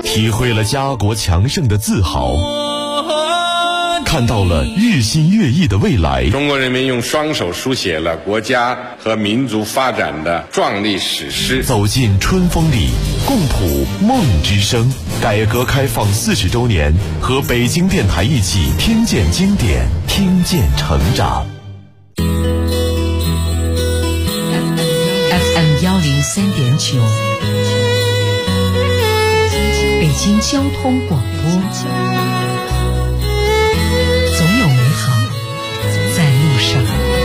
体会了家国强盛的自豪，看到了日新月异的未来。 中国人民用双手书写了国家和民族发展的壮丽史诗。 走进春风里，共谱梦之声。改革开放40周年，和北京电台一起听见经典，听见成长。 FM 103.9，北京交通广播。总有美好在路上。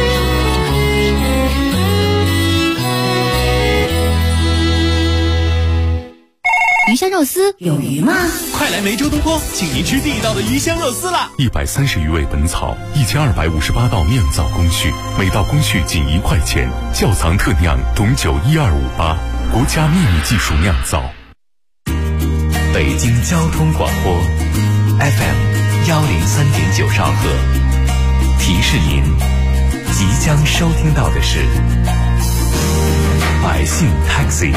鱼香肉丝有鱼吗？ 快来梅州东坡，请您吃地道的鱼香肉丝啦 ！130余味本草，1258道酿造工序，每道工序仅1块钱。窖藏特酿种酒12588，国家秘密技术酿造。 北京交通广播 FM 103.9兆赫，提示您即将收听到的是百姓 Taxi。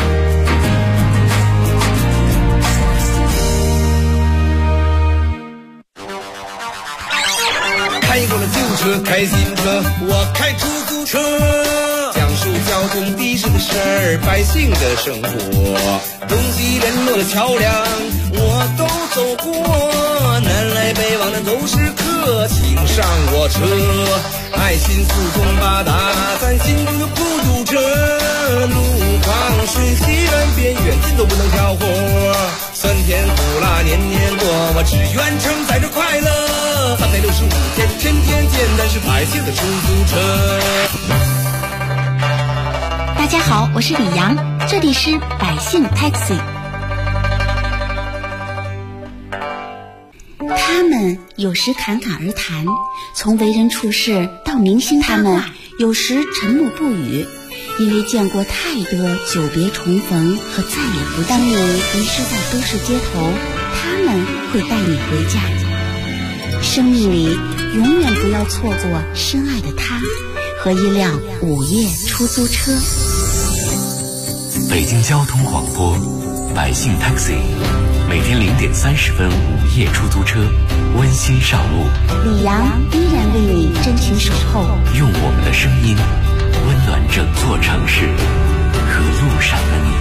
开过了旧车，开新车，我开出租车，讲述交通的士的事儿，百姓的生活，东西联络的桥梁我都走过，南来北往的都是客，请上我车，爱心四通八达，咱心中有孤独者，路况瞬息万变，远近都不能挑活，酸甜苦辣年年过，我只愿承载着快乐，365天，天天简单是百姓的出租车。 大家好，我是李阳，这里是百姓 Taxi。他们有时侃侃而谈，从为人处事到明星他们有时沉默不语，因为见过太多久别重逢和再也不见。当你迷失在都市街头，他们会带你回家。生命里永远不要错过深爱的他和一辆午夜出租车。 北京交通广播百姓 Taxi， 每天0点30分午夜出租车，温馨上路。 李阳依然为你真情守候， 用我们的声音温暖整座城市和路上的你。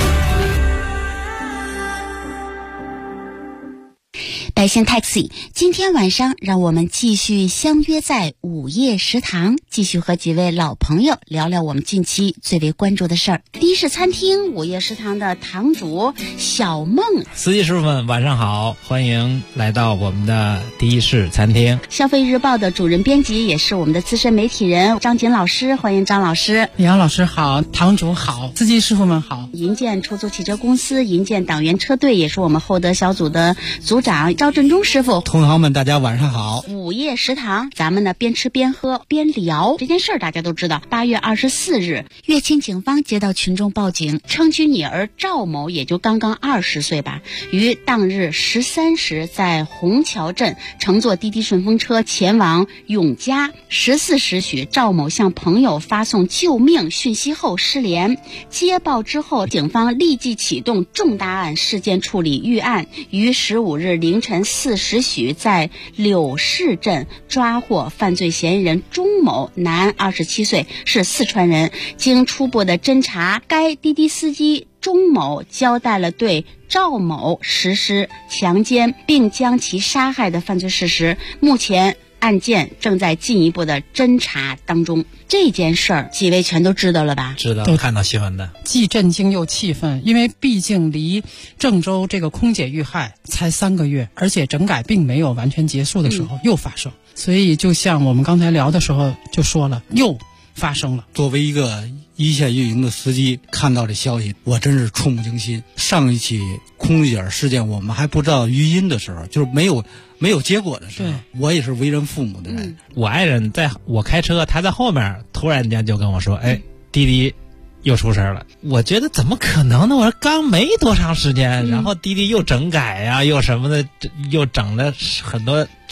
百姓 Taxi， 今天晚上让我们继续相约在午夜食堂，继续和几位老朋友聊聊我们近期最为关注的事儿。第一是餐厅午夜食堂的堂主小梦。 司机师傅们晚上好，欢迎来到我们的第一室餐厅。 消费日报的主任编辑也是我们的资深媒体人张锦老师，欢迎张老师。 杨老师好，堂主好，司机师傅们好。 银建出租汽车公司银建党员车队也是我们厚德小组的组长赵振中师傅。 同行们大家晚上好。 午夜食堂咱们呢边吃边喝边聊这件事儿，大家都知道。8月24日乐清警方接到群众报警，称其女儿赵某也就刚刚20岁吧，于当日13时在虹桥镇乘坐滴滴顺风车前往永嘉，14时许赵某向朋友发送救命讯息后失联。接报之后，警方立即启动重大案事件处理预案，于15日凌晨4时许在柳市镇抓获犯罪嫌疑人钟某，男27岁，是四川人。经初步的侦查，该滴滴司机钟某交代了对赵某实施强奸并将其杀害的犯罪事实，目前案件正在进一步的侦查当中。这件事儿几位全都知道了吧？ 知道，都看到新闻的。 既震惊又气愤，因为毕竟离郑州这个空姐遇害才3个月，而且整改并没有完全结束的时候又发生，所以就像我们刚才聊的时候就说了，又发生了。 作为一个一线运营的司机，看到这消息我真是触目惊心。上一起空姐事件我们还不知道余音的时候，就是没有结果的时候，我也是为人父母的人。 我爱人在我开车，他在后面突然间就跟我说，滴滴又出事了。我觉得怎么可能呢？我说刚没多长时间，然后滴滴又整改呀，又什么的，又整了很多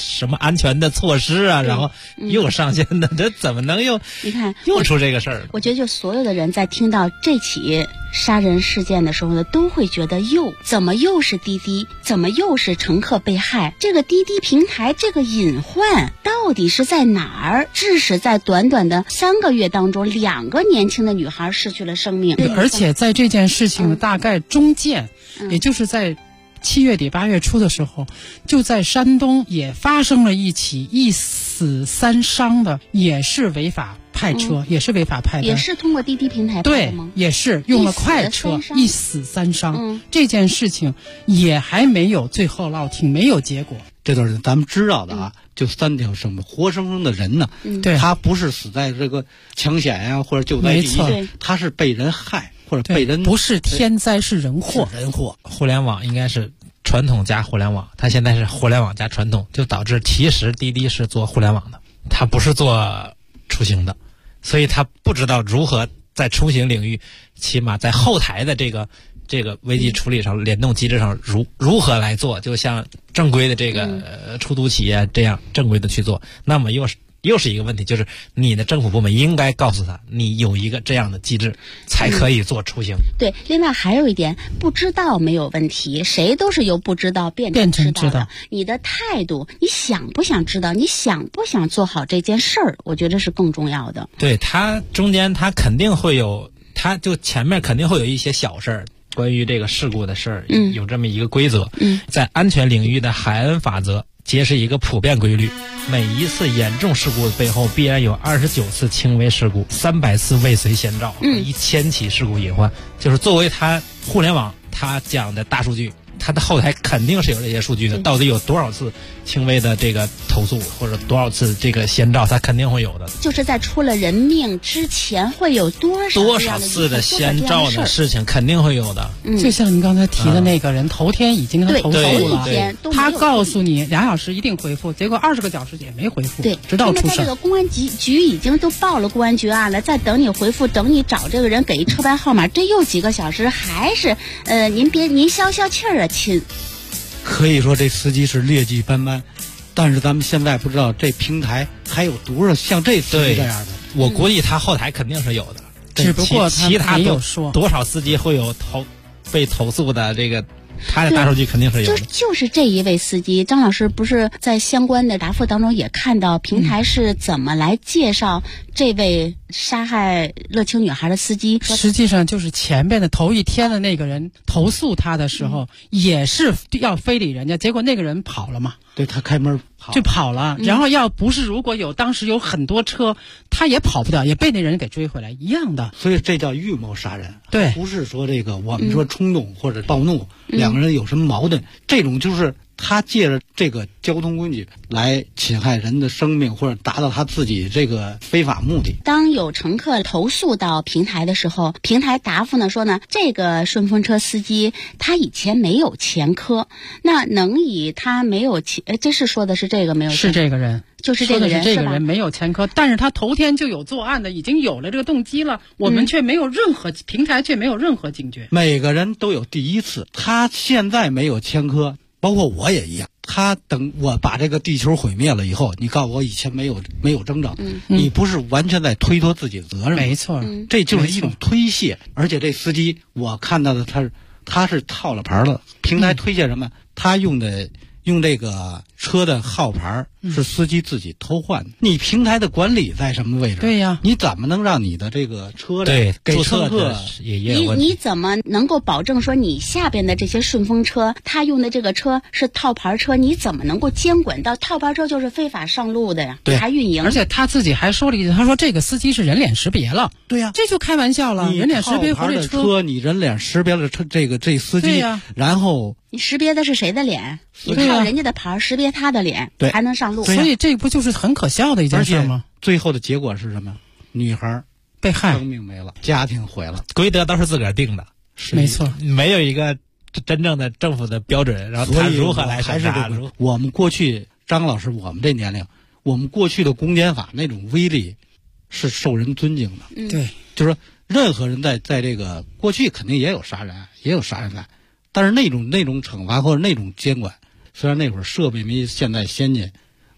什么安全的措施啊，然后又上线的，这怎么能又你看又出这个事儿？ 我觉得就所有的人在听到这起杀人事件的时候呢，都会觉得怎么又是滴滴，怎么又是乘客被害？这个滴滴平台这个隐患到底是在哪儿？致使在短短的3个月当中，2个年轻的女孩失去了生命。 而且在这件事情大概中间，也就是在7月底8月初的时候，就在山东也发生了一起1死3伤的，也是违法派车，也是违法派的， 也是通过滴滴平台派的吗？ 对，也是用了快车，1死3伤。这件事情也还没有最后落庭，没有结果。 这都是咱们知道的啊，就3条生命，活生生的人呢， 对， 他不是死在这个抢险呀，或者救灾第一，他是被人害或者被人， 不是天灾是人祸。 互联网应该是传统加互联网，它现在是互联网加传统，就导致其实滴滴是做互联网的，它不是做出行的，所以他不知道如何在出行领域，起码在后台的这个危机处理上、联动机制上如何来做，就像正规的这个出租企业这样正规的去做，那么又是一个问题，就是你的政府部门应该告诉他，你有一个这样的机制才可以做出行。 对，另外还有一点，不知道没有问题，谁都是由不知道变成知道的。你的态度，你想不想知道，你想不想做好这件事儿，我觉得是更重要的。 对，它中间它肯定会有，它就前面肯定会有一些小事儿。关于这个事故的事儿，有这么一个规则，在安全领域的海恩法则揭示一个普遍规律：每一次严重事故的背后，必然有29次轻微事故，300次未遂先兆，1000起事故隐患。就是作为它互联网它讲的大数据，它的后台肯定是有这些数据的，到底有多少次轻微的这个投诉，或者多少次这个先兆，它肯定会有的。 就是在出了人命之前，会有多少次的先兆的事情，肯定会有的。 就像你刚才提的那个人，头天已经跟他投诉了，他告诉你2小时一定回复，结果20个小时也没回复， 对， 直到出事。 这个公安局已经都报了公安局案了，在等你回复，等你找这个人给一车牌号码，这又几个小时，还是您消气儿啊，亲。 可以说这司机是劣迹斑斑，但是咱们现在不知道这平台还有多少像这司机这样的。 我估计他后台肯定是有的， 只不过其他没有说多少司机会有被投诉的这个。他的大数据肯定是有的， 就是这一位司机，张老师不是在相关的答复当中也看到平台是怎么来介绍这位杀害乐清女孩的司机？ 实际上就是前边的头一天的那个人投诉他的时候，也是要非礼人家，结果那个人跑了嘛。 对，他开门跑了，然后要不是如果当时有很多车，他也跑不掉，也被那人给追回来，一样的。 所以这叫预谋杀人， 对， 不是说这个我们说冲动或者暴怒，两个人有什么矛盾，这种就是他借着这个交通工具来侵害人的生命，或者达到他自己这个非法目的。 当有乘客投诉到平台的时候，平台答复呢说呢，这个顺风车司机他以前没有前科，那能以他没有这是说的是这个没有前科， 是这个人。 就是这个人， 这个人没有前科，但是他头天就有作案的，已经有了这个动机了，我们却没有任何平台却没有任何警觉。 每个人都有第一次，他现在没有前科，包括我也一样。他等我把这个地球毁灭了以后，你告诉我以前没有征兆，你不是完全在推脱自己的责任吗？ 没错， 这就是一种推卸。而且这司机我看到的他是套了牌了，平台推卸什么？他用这个车的号牌是司机自己偷换的，你平台的管理在什么位置？ 对呀， 你怎么能让你的这个车对给乘客也有问题？ 你怎么能够保证说你下边的这些顺风车，他用的这个车是套牌车？你怎么能够监管到套牌车就是非法上路的呀？ 对， 还运营。 而且他自己还说了一句，他说这个司机是人脸识别了。 对呀， 这就开玩笑了。人脸识别回来车，你人脸识别了这司机， 对呀， 然后你识别的是谁的脸？你靠人家的牌识别他的脸， 对， 还能上路。 所以这不就是很可笑的一件事吗？ 最后的结果是什么？女孩被害， 生命没了，家庭毁了， 规则都是自个儿定的， 没错， 没有一个真正的政府的标准，然后他如何来审查？ 我们过去张老师，我们这年龄，我们过去的公检法那种威力是受人尊敬的。 对， 就是说任何人在这个过去肯定也有杀人案，也有杀人案，但是那种惩罚或者那种监管，虽然那会儿设备没现在先进，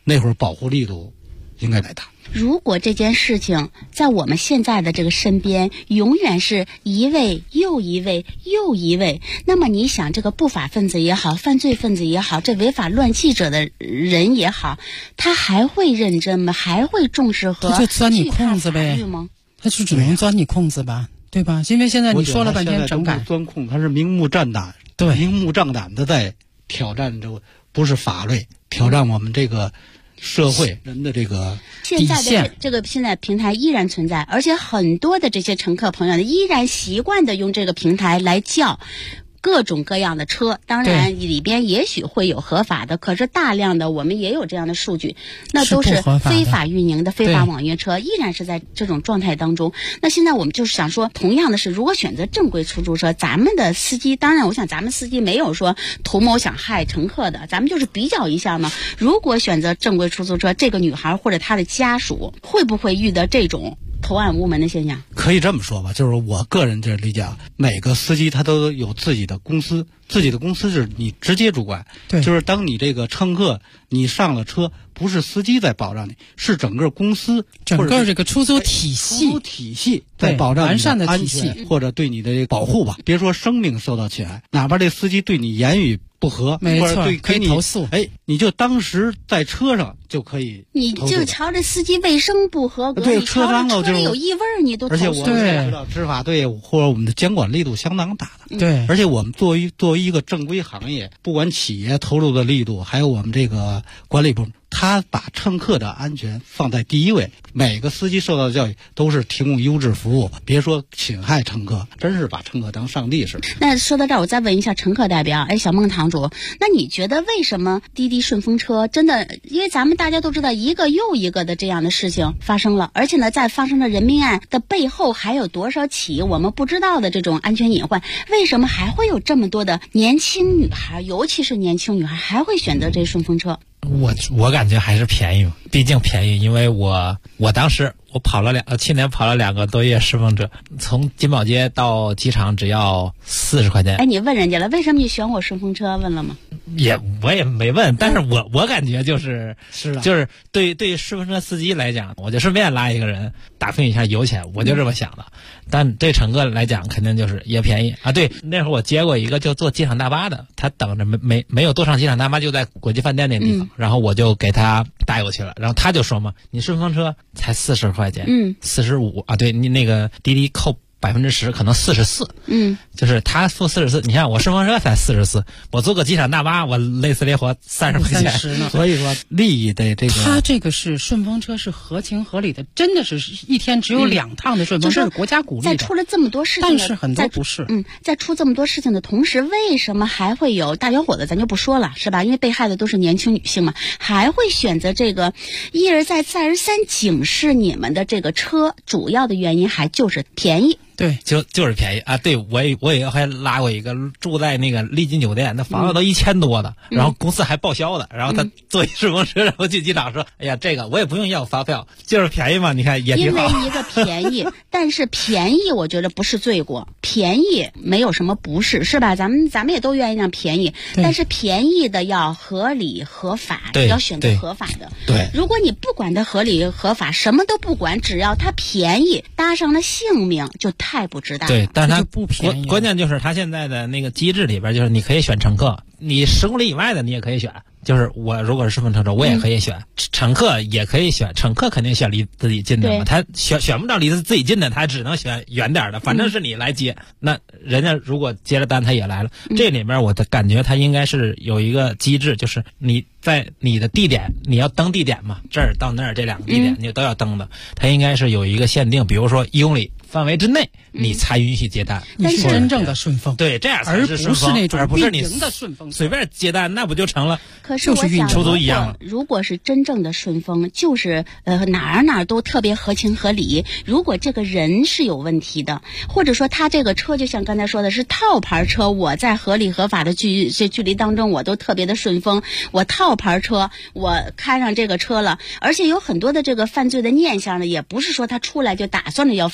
那会儿保护力度应该来大。 如果这件事情在我们现在的这个身边永远是一位又一位又一位，那么你想，这个不法分子也好，犯罪分子也好，这违法乱纪者的人也好，他还会认真吗？还会重视和他就钻你空子呗吗？ 他就只能钻你空子吧，对吧？因为现在你说了半天整改， 钻空，他是明目张胆， 对， 明目张胆的在挑战这个不是法律，挑战我们这个社会人的这个现在的这个现在平台依然存在，而且很多的这些乘客朋友呢，依然习惯的用这个平台来叫各种各样的车，当然里边也许会有合法的，可是大量的我们也有这样的数据，那都是非法运营的非法网约车，依然是在这种状态当中。那现在我们就是想说，同样的是，如果选择正规出租车，咱们的司机，当然我想咱们司机没有说图谋想害乘客的，咱们就是比较一下嘛。如果选择正规出租车，这个女孩或者她的家属会不会遇到这种投案无门的现象？ 可以这么说吧，就是我个人这理解，每个司机他都有自己的公司，自己的公司是你直接主管， 对， 就是当你这个乘客你上了车，不是司机在保障你，是整个公司整个这个出租体系在保障你的安全或者对你的保护吧。别说生命受到侵害，哪怕这司机对你言语不合， 没错， 对， 可以投诉。 哎，你就当时在车上就可以， 你就瞧着司机卫生不合格， 对，车上车里有异味你都投诉。 而且我们知道执法队伍或者我们的监管力度相当大的， 对。 而且我们作为一个正规行业，不管企业投入的力度，还有我们这个管理部门，他把乘客的安全放在第一位，每个司机受到的教育都是提供优质服务，别说侵害乘客，真是把乘客当上帝似的。 那说到这儿，我再问一下乘客代表，小孟堂主，那你觉得为什么滴滴顺风车真的，因为咱们大家都知道一个又一个的这样的事情发生了，而且呢，在发生的人命案的背后还有多少起我们不知道的这种安全隐患，为什么还会有这么多的年轻女孩，尤其是年轻女孩还会选择这顺风车？ 我感觉还是便宜嘛，毕竟便宜，因为我当时我去年跑了2个多月顺风车，从金宝街到机场只要40块钱。 哎，你问人家了，为什么你选我顺风车？问了吗？ 我也没问，但是我感觉就是啊， 就是对顺风车司机来讲，我就顺便拉一个人打拼一下油钱，我就这么想的。但对乘客来讲，肯定就是也便宜啊。对，那会儿我接过一个就坐机场大巴的，他等着没有坐上机场大巴，就在国际饭店那地方，然后我就给他带过去了，然后他就说嘛，你顺风车才40块钱，45啊，对你那个滴滴扣10%，可能44，就是他付44，你看我顺风车才44，我坐个机场大巴，我累死累活30块钱， 所以说利益的这个， 他这个是顺风车是合情合理的，真的是一天只有2趟的顺风车，是国家鼓励的。 在出了这么多事情， 但是很多不是。 在出这么多事情的同时，为什么还会有大小伙子？咱就不说了，是吧？因为被害的都是年轻女性嘛，还会选择这个，一而再再而三警示你们的这个车，主要的原因还就是便宜。 对， 就是便宜啊！对，我也还拉过一个住在那个丽金酒店，那房子都1000多的，然后公司还报销的，然后他坐一顺风车，然后去机场说：“哎呀，这个我也不用要发票，就是便宜嘛，你看也挺好。” 因为一个便宜，但是便宜我觉得不是罪过，便宜没有什么不是，是吧？咱们也都愿意让便宜，但是便宜的要合理合法，要选择合法的。 对， 如果你不管它合理合法，什么都不管，只要它便宜，搭上了性命，就太不值当。 对，但是它不便宜。 关键就是它现在的那个机制里边，就是你可以选乘客，你10公里以外的你也可以选。就是我如果是顺风车，我也可以选，乘客也可以选，乘客肯定选离自己近的嘛，他选不着离自己近的，他只能选远点的，反正是你来接。那人家如果接了单，他也来了。这里面我的感觉，他应该是有一个机制，就是你在你的地点，你要登地点嘛，这儿到那儿这2个地点你都要登的，它应该是有一个限定，比如说1公里范围之内，你才允许接单。 你是真正的顺风， 对，这样才是顺风， 而不是你的顺风随便接单，那不就成了？ 可是我想， 出租一样。 如果是真正的顺风，就是哪儿都特别合情合理。如果这个人是有问题的，或者说他这个车就像刚才说的是套牌车，我在合理合法的距离当中，我都特别的顺风。我套牌车，我开上这个车了，而且有很多的这个犯罪的念想呢，也不是说他出来就打算着要犯罪，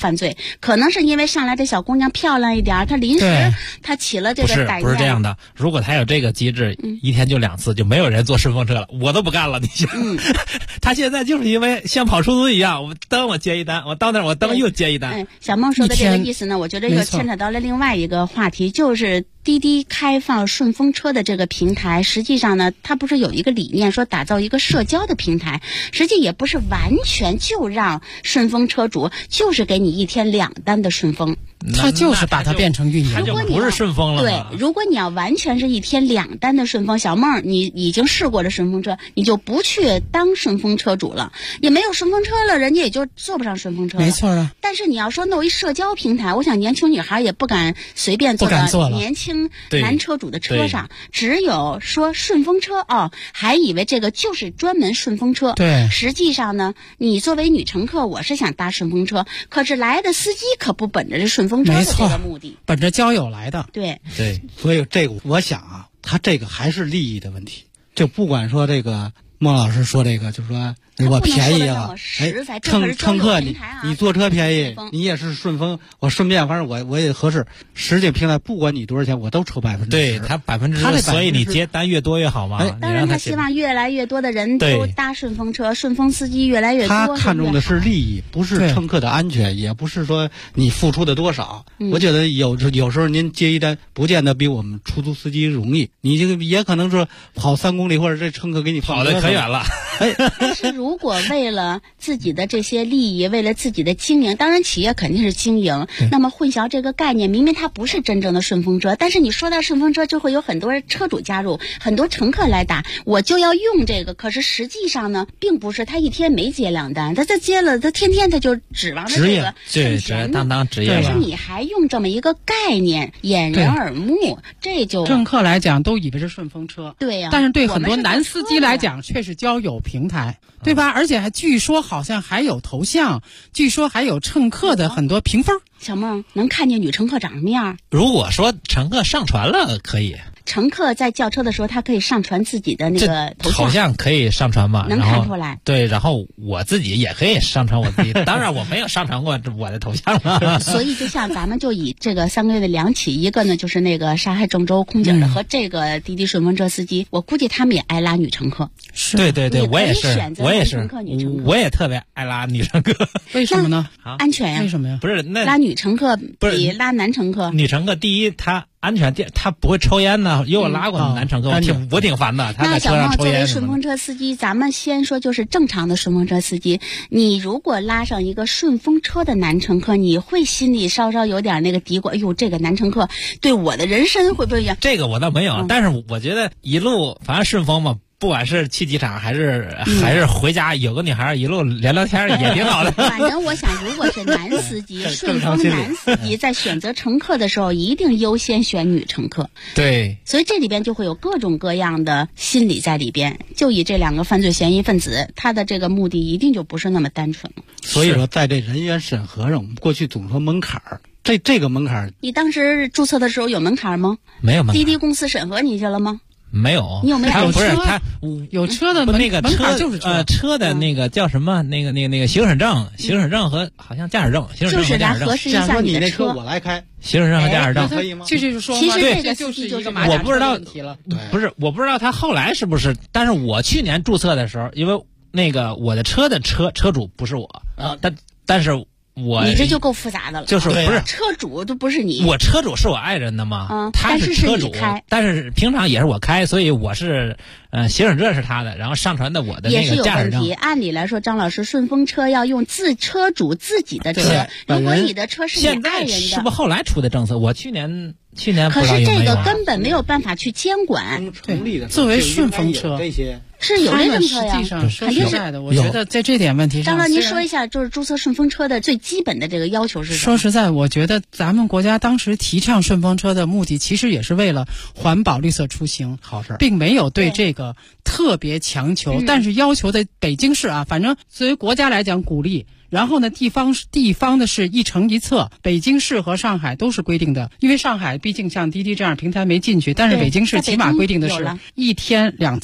可能是因为上来这小姑娘漂亮一点，她临时她起了这个歹念。 不是这样的，如果他有这个机制，一天就2次，就没有人坐顺风车了，我都不干了。你想，他现在就是因为像跑出租一样，我蹬我接一单，我到那儿我蹬又接一单。 小梦说的这个意思呢，我觉得又牵扯到了另外一个话题，就是滴滴开放顺风车的这个平台，实际上呢，它不是有一个理念说打造一个社交的平台，实际也不是完全就让顺风车主就是给你一天2单的顺风。 他就是把它变成运营， 他就不是顺风了。 对，如果你要完全是一天2单的顺风，小梦你已经试过了顺风车，你就不去当顺风车主了，也没有顺风车了，人家也就坐不上顺风车了。 没错啊。 但是你要说弄一社交平台，我想年轻女孩也不敢随便坐到年轻男车主的车上，只有说顺风车还以为这个就是专门顺风车。 对， 实际上呢，你作为女乘客，我是想搭顺风车，可是来的司机可不本着这顺风车的这个目的， 本着交友来的。 对， 所以这个我想啊，他这个还是利益的问题。就不管说这个孟老师说这个，就说我便宜啊，乘客你坐车便宜，你也是顺风，我顺便反正我也合适。实际平台不管你多少钱，我都抽10%。 对他10%，所以你接单越多越好嘛。 当然他希望越来越多的人都搭顺风车，顺风司机越来越多。 他看重的是利益，不是乘客的安全，也不是说你付出的多少。我觉得有时候您接一单，不见得比我们出租司机容易，你这个也可能是跑3公里，或者这乘客给你跑得可远了。 但是如果为了自己的这些利益，为了自己的经营，当然企业肯定是经营，那么混淆这个概念，明明它不是真正的顺风车，但是你说到顺风车就会有很多车主加入，很多乘客来打，我就要用这个。可是实际上呢，并不是，他一天没接2单，他接了，他天天他就指望着这个对，当职业。 但是你还用这么一个概念，掩人耳目，这就乘客来讲都以为是顺风车。 对呀， 但是对很多男司机来讲却是交友平台，对吧？而且还据说好像还有头像，据说还有乘客的很多评分。 小梦能看见女乘客长什么样？ 如果说乘客上传了，可以。 乘客在叫车的时候，他可以上传自己的那个头像， 好像可以上传吧？ 能看出来。 对，然后我自己也可以上传我自己，当然我没有上传过我的头像了。 所以就像咱们就以这个3个月的2起，一个呢就是那个杀害郑州空姐的，和这个滴滴顺风车司机，我估计他们也爱拉女乘客。 是， 对，我也是，我也特别爱拉女乘客。 为什么呢？ 安全呀。 为什么呀？ 不是那拉女乘客比拉男乘客。 女乘客第一，她安全，他不会抽烟呢。有我拉过男乘客，我挺烦的。他在车上抽烟。那小梦作为顺风车司机，咱们先说就是正常的顺风车司机，你如果拉上一个顺风车的男乘客，你会心里稍稍有点那个嘀咕，哎呦，这个男乘客对我的人身会不会一样？ 这个我倒没有，但是我觉得一路反正顺风嘛。不管是去机场还是回家，有个女孩一路聊聊天也挺好的。 反正我想，如果是男司机，顺风男司机在选择乘客的时候，一定优先选女乘客。 对， 所以这里边就会有各种各样的心理在里边。就以这2个犯罪嫌疑分子，他的这个目的一定就不是那么单纯了。 所以说，在这人员审核上，我们过去总说门槛儿。这个门槛儿， 你当时注册的时候有门槛吗？ 没有门槛。 滴滴公司审核你去了吗？ 没有， 你有没有？ 不是他有车的那个车就是车的那个叫什么？那个行驶证和好像驾驶证，行驶证和驾驶证。 就是来核实一下你的车，我来开。 行驶证和驾驶证可以吗？ 就是说， 其实这个就是一个我不知道问题了。 不是，我不知道他后来是不是，但是我去年注册的时候，因为那个我的车的车主不是我啊，但是。 你这就够复杂的了， 就是不是车主都不是你， 我车主是我爱人的嘛，他是车主，但是平常也是我开，所以我是行驶证是他的，然后上传的我的那个驾驶证。 也是有问题。按理来说，张老师，顺风车要用车主自己的车，如果你的车是你爱人的， 是不是后来出的政策？我去年可是这个根本没有办法去监管。 作为顺风车这些。 是有这政策呀， 肯定是的。我觉得在这点问题上， 张老师，您说一下，就是注册顺风车的最基本的这个要求是什么？ 说实在，我觉得咱们国家当时提倡顺风车的目的，其实也是为了环保、绿色出行， 好事， 并没有对这个特别强求。但是要求的北京市啊，反正作为国家来讲鼓励。然后呢，地方的是一城一策，北京市和上海都是规定的，因为上海毕竟像滴滴这样平台没进去，但是北京市起码规定的是1天2次。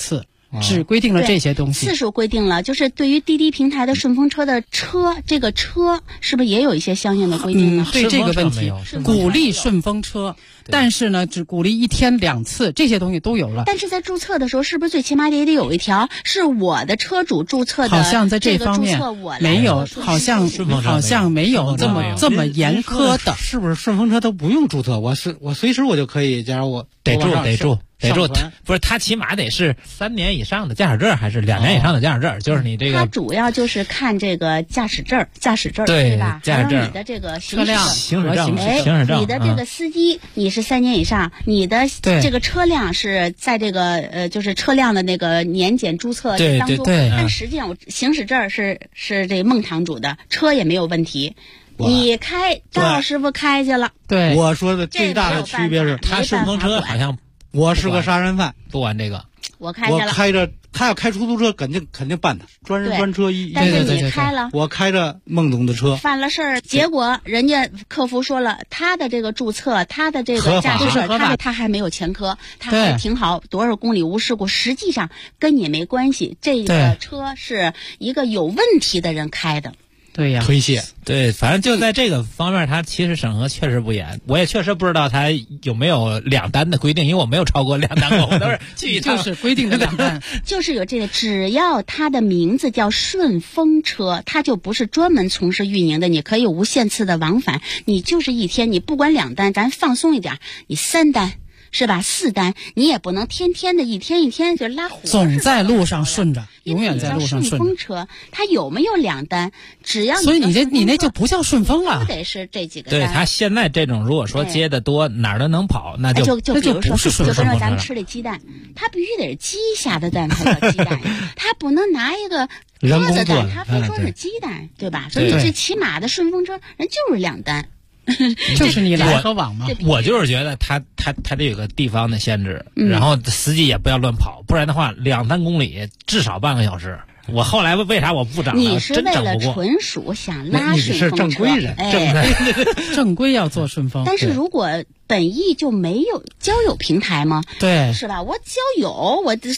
只规定了这些东西。 次数规定了，就是对于滴滴平台的顺风车的车，这个车是不是也有一些相应的规定呢？ 对这个问题，鼓励顺风车，但是呢，只鼓励1天2次，这些东西都有了。 但是在注册的时候，是不是最起码也得有一条是我的车主注册的？ 好像在这方面没有，好像没有这么严苛的。 是不是顺风车都不用注册？我随时我就可以，假如我得住，不是他起码得是3年以上的驾驶证，还是2年以上的驾驶证？就是你这个， 他主要就是看这个驾驶证，对吧？ 驾驶证， 还有你的这个车辆行驶证， 你的这个司机你是3年以上，你的这个车辆是在这个就是车辆的那个年检注册当中，但实际上我行驶证是这孟堂主的，车也没有问题。你开赵师傅开去了， 对， 我说的最大的区别是， 他顺风车好像我是个杀人犯， 不玩这个。 我开去了， 他要开出租车，肯定办他，专人专车但是你开了， 我开着孟总的车， 犯了事儿，结果人家客服说了，他的这个注册，他的这个驾驶证，他还没有前科，他还挺好，多少公里无事故，实际上跟你没关系，这个车是一个有问题的人开的。 对呀， 推卸。 对，反正就在这个方面，他其实审核确实不严。我也确实不知道他有没有2单的规定，因为我没有超过2单过，我都是去一趟。 就是规定的2单， 就是有这个，只要他的名字叫顺风车，他就不是专门从事运营的，你可以无限次的往返，你就是1天，你不管2单，咱放松一点，你3单。是吧？4单，你也不能天天的一天就拉活， 总在路上顺着，永远在路上顺着。 顺风车，它有没有2单？只要所以你那就不叫顺风了， 得是这几个单。 对，他现在这种如果说接的多，哪儿都能跑，那就比如说， 不是顺风就跟咱们吃的鸡蛋，它必须得是鸡下的蛋才叫鸡蛋，它不能拿一个鸽子蛋，它非说是鸡蛋，对吧？所以这起码的顺风车人就是2单。 就是你来和往嘛。 我就是觉得他得有个地方的限制，然后司机也不要乱跑，不然的话2-3公里至少半个小时。我后来为啥我不涨了？ 你是为了纯属想拉顺风车， 你是正规人， 正规要做顺风。 但是如果本意就没有交友平台吗？ 对， 是吧？我交友，我补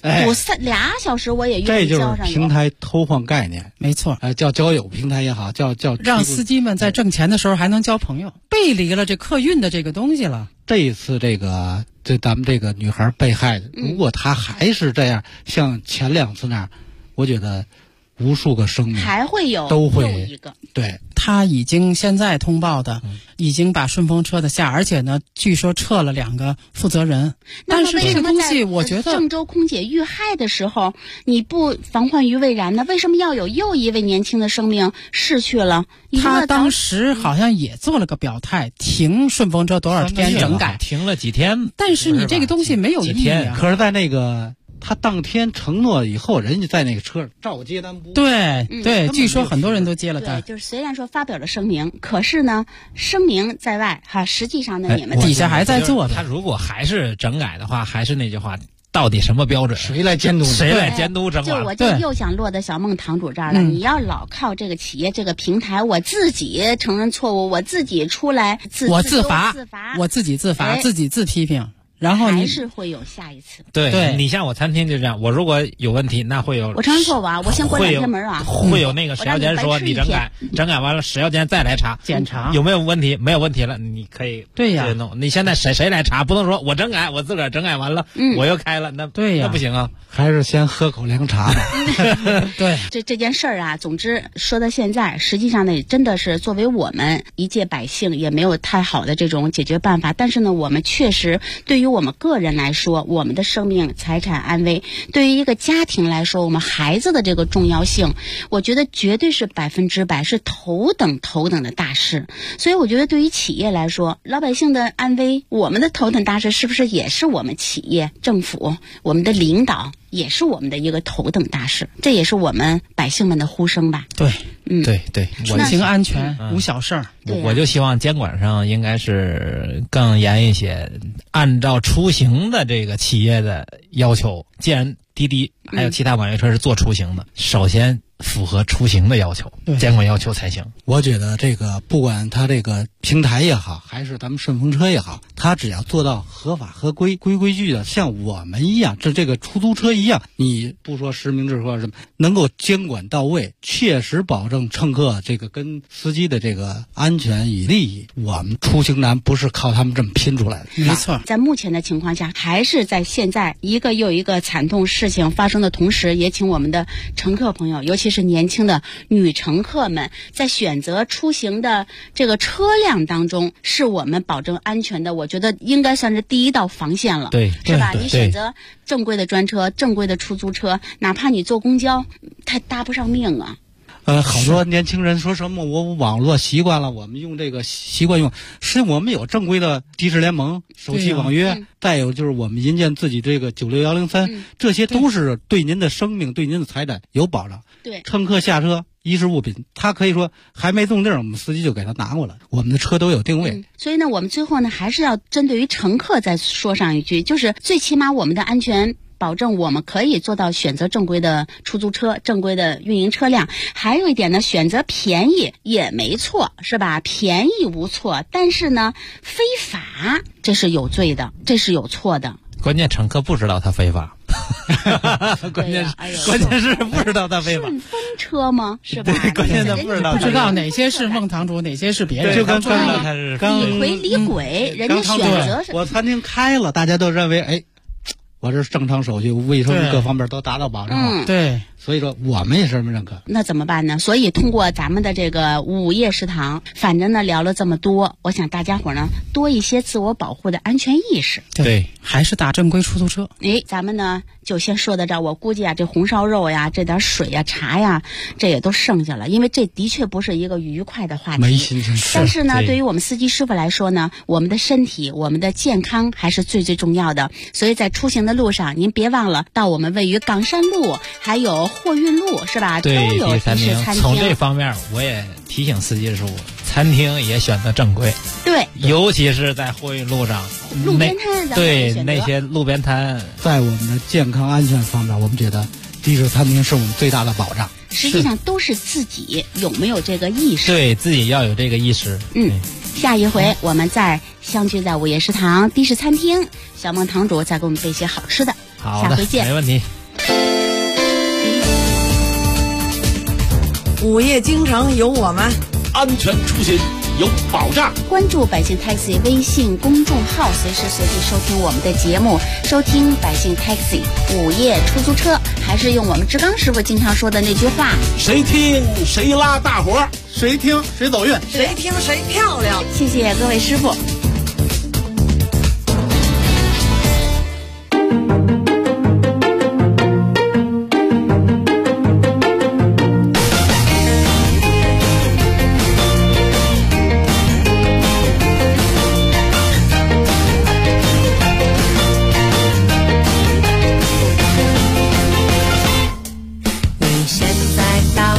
2小时我也愿意交上。 这就是平台偷换概念， 没错。 叫交友平台也好，叫让司机们在挣钱的时候还能交朋友，背离了这客运的这个东西了。 这一次咱们这个女孩被害的，如果她还是这样，像前2次那样。我觉得无数个生命还会有都会有一个。 对， 他已经现在通报的，已经把顺风车的下，而且呢，据说撤了2个负责人。但是这个东西，我觉得郑州空姐遇害的时候，你不防患于未然呢？为什么要有又一位年轻的生命逝去了？ 他当时好像也做了个表态，停顺风车多少天整改， 停了几天。 但是你这个东西没有意义啊。 可是，在那个。他当天承诺以后，人家在那个车上照接单不？ 对，据说很多人都接了单。 对，就是虽然说发表了声明，可是呢，声明在外哈，实际上呢，你们底下还在做的。 他如果还是整改的话，还是那句话，到底什么标准？ 谁来监督？ 谁来监督整改？ 就我就又想落到小孟堂主这儿了。你要老靠这个企业这个平台，我自己承认错误，我自己出来自罚，我自己自罚，自己自批评。然后还是会有下一次。 对，你像我餐厅就这样，我如果有问题，那会有我承认错误啊，我先关2天门啊。 会有那个食药监说你整改完了，食药监再来查检查有没有问题，没有问题了，你可以对呀弄。你现在谁来查？不能说我整改，我自个儿整改完了，我又开了，那对呀， 那不行啊。 还是先喝口凉茶吧。 对， 这件事儿啊，总之说到现在，实际上呢，真的是作为我们一介百姓，也没有太好的这种解决办法。但是呢，我们确实对于我们个人来说，我们的生命财产安危，对于一个家庭来说，我们孩子的这个重要性，我觉得绝对是100%是头等的大事。所以我觉得对于企业来说，老百姓的安危，我们的头等大事，是不是也是我们企业、政府、我们的领导也是我们的一个头等大事？这也是我们百姓们的呼声吧。 对， 对， 出行安全无小事儿。 我就希望监管上应该是更严一些，按照出行的这个企业的要求，既然滴滴还有其他网约车是做出行的，首先符合出行的要求、监管要求才行。 我觉得这个不管它这个平台也好，还是咱们顺风车也好，它只要做到合法合规、规规矩的，像我们一样，这个出租车一样，你不说实名制或者什么，能够监管到位，确实保证乘客这个跟司机的这个安全与利益。我们出行难不是靠他们这么拼出来的。 没错， 在目前的情况下，还是在现在一个又一个惨痛事情发生的同时，也请我们的乘客朋友，尤其是年轻的女乘客们，在选择出行的这个车辆当中，是我们保证安全的，我觉得应该算是第一道防线了， 对， 是吧？你选择正规的专车、正规的出租车，哪怕你坐公交，它搭不上命啊。 好多年轻人说什么我网络习惯了，我们用这个习惯用，实际我们有正规的的士联盟、手机网约，再有就是我们银建自己这个96103，这些都是对您的生命、对您的财产有保障。 对， 乘客下车遗失物品，他可以说还没动静，我们司机就给他拿过来，我们的车都有定位。 所以呢，我们最后呢还是要针对于乘客再说上一句，就是最起码我们的安全保证我们可以做到选择正规的出租车、正规的运营车辆。还有一点呢，选择便宜也没错，是吧？便宜无错，但是呢，非法这是有罪的，这是有错的。 关键乘客不知道他非法。关键是不知道他非法。 顺风车吗？是吧？ 对，关键他不知道哪些是孟堂主，哪些是别人。 就跟理回理轨，人家选择是。 我餐厅开了，大家都认为我这正常手续、卫生各方面都达到保障了。 对， 所以说我们也是这么认可。 那怎么办呢？所以通过咱们的这个午夜食堂，反正呢聊了这么多，我想大家伙呢多一些自我保护的安全意识。 对，还是打正规出租车。 咱们呢就先说到这儿。我估计啊，这红烧肉呀，这点水呀、茶呀，这也都剩下了，因为这的确不是一个愉快的话题。 没心情吃。 但是呢，对于我们司机师傅来说呢，我们的身体、我们的健康还是最重要的。所以在出行的路上，您别忘了到我们位于岗山路还有货运路，是吧？ 对， 都有的士餐厅。 从这方面，我也提醒司机师傅，餐厅也选择正规。 对， 尤其是在货运路上， 路边摊对那些路边摊， 在我们的健康安全方面，我们觉得的士餐厅是我们最大的保障。 实际上都是自己有没有这个意识， 对自己要有这个意识。 下一回我们再相聚在午夜食堂的士餐厅，小孟堂主再给我们备些好吃的。 好的， 下回见， 没问题。 午夜京城有我们， 安全出行有保障。 关注百姓 Taxi 微信公众号，随时随地收听我们的节目，收听百姓 Taxi 午夜出租车。还是用我们志刚师傅经常说的那句话： 谁听谁拉大伙， 谁听谁走运， 谁听谁漂亮。 谢谢各位师傅。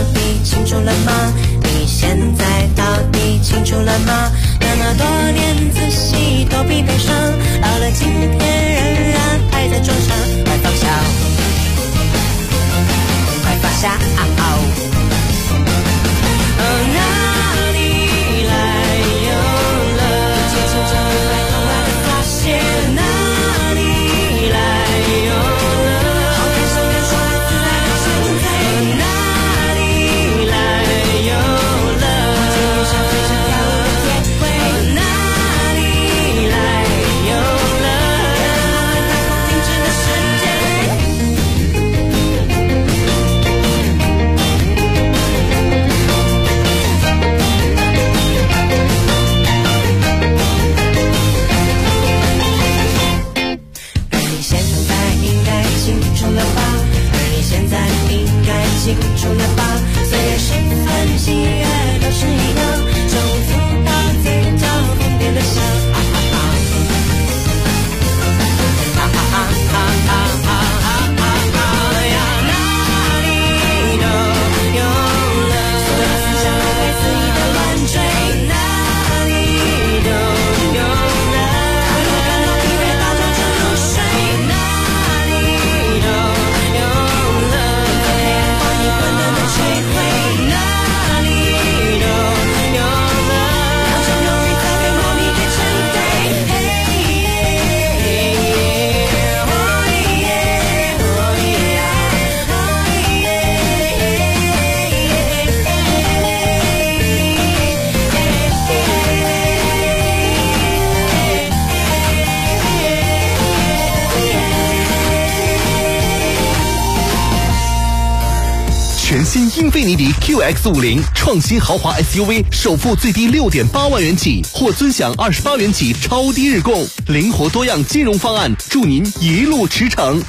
清楚了吗？那么多年。 全新英菲尼迪 QX50 创新豪华 SUV， 首付最低6.8万元起，或尊享28元起超低日供，灵活多样金融方案，助您一路驰骋。